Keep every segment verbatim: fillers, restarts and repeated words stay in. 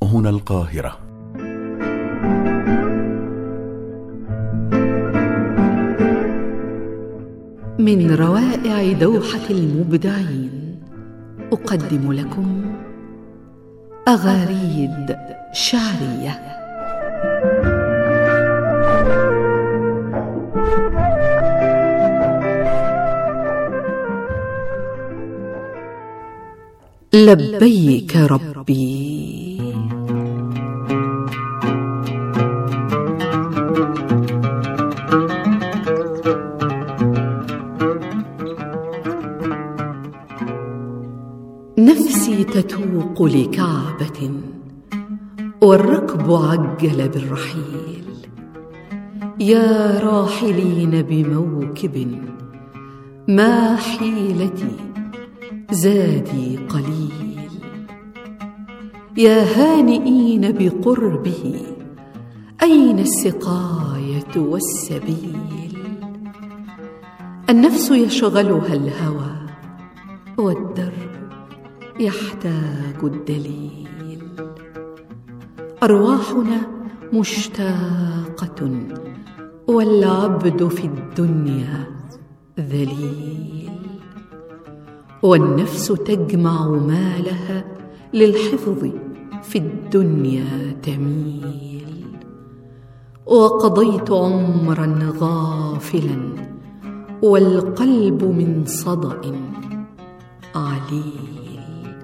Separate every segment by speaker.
Speaker 1: هنا القاهرة.
Speaker 2: من روائع دوحة المبدعين أقدم لكم أغاريد شعرية. لبيك ربي. نفسي تتوق لكعبة والركب عجل بالرحيل، يا راحلين بموكب ما حيلتي زادي قليل، يا هانئين بقربه أين السقاية والسبيل؟ النفس يشغلها الهوى والدرب يحتاج الدليل، أرواحنا مشتاقة والعبد في الدنيا ذليل، والنفس تجمع مالها للحفظ في الدنيا تميل، وقضيت عمرا غافلا والقلب من صدأ عليل،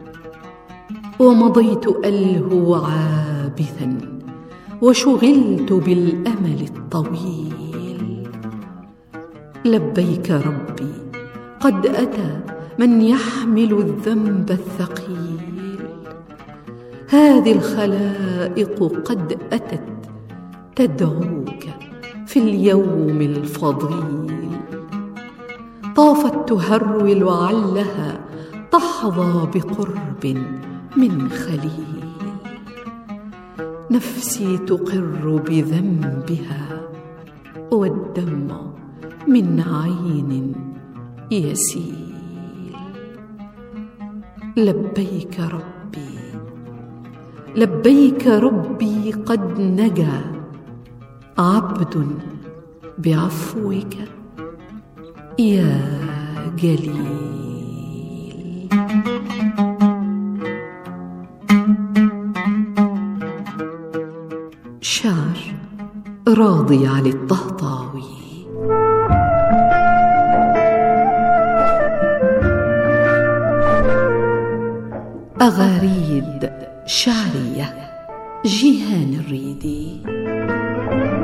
Speaker 2: ومضيت ألهو عابثا وشغلت بالأمل الطويل. لبيك ربي، قد أتى من يحمل الذنب الثقيل، هذه الخلائق قد أتت تدعوك في اليوم الفضيل، طافت تهرول علها تحظى بقرب من خليل، نفسي تقر بذنبها والدمع من عين يسيل. لبيك ربي، لبيك ربي، قد نجا عبد بعفوك يا جليل. شعر راضي علي الطهطاوي. أغاريد شعرية، جيهان الريدي.